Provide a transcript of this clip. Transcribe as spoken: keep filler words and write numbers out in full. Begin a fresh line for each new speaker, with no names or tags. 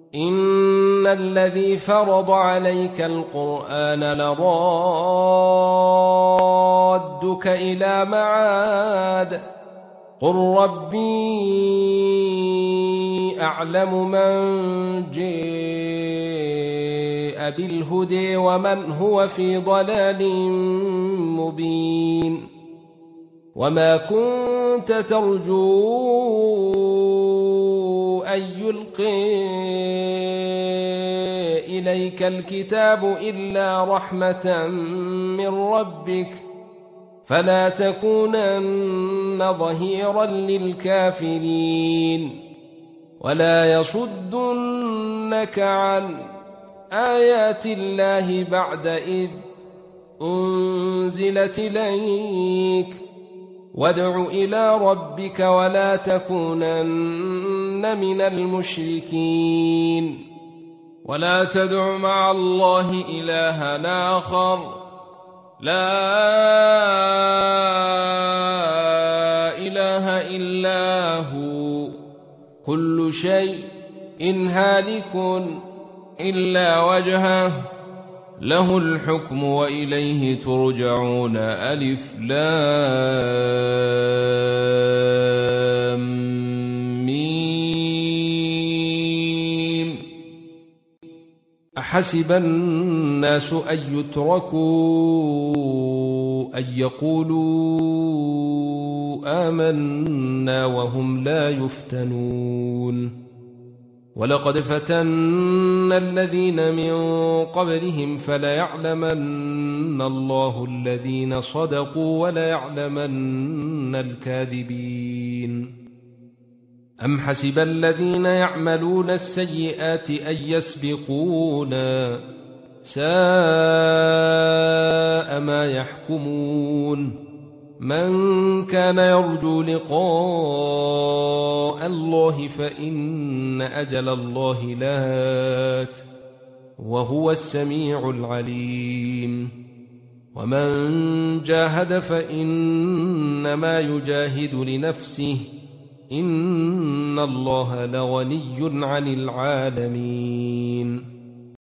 إن الذي فرض عليك القرآن لرادك إلى معاد قل ربي أعلم من جاء بالهدى ومن هو في ضلال مبين وما كنت ترجو أن يلقي إليك الكتاب إلا رحمة من ربك فلا تكونن ظهيرا للكافرين ولا يصدنك عن آيات الله بعد إذ أنزلت إليك وادع إلى ربك ولا تكونن من المشركين ولا تدع مع الله إلها آخر لا إله إلا هو كل شيء إن هالك إلا وجهه له الحكم وإليه ترجعون ألف لام ميم أحسب الناس أن يتركوا أن يقولوا آمنا وهم لا يفتنون ولقد فتنا الذين من قبلهم فليعلمن الله الذين صدقوا وليعلمن الكاذبين أم حسب الذين يعملون السيئات أن يسبقونا ساء ما يحكمون من كان يرجو لقاء الله فإن أجل الله لات وهو السميع العليم ومن جاهد فإنما يجاهد لنفسه إن الله لغني عن العالمين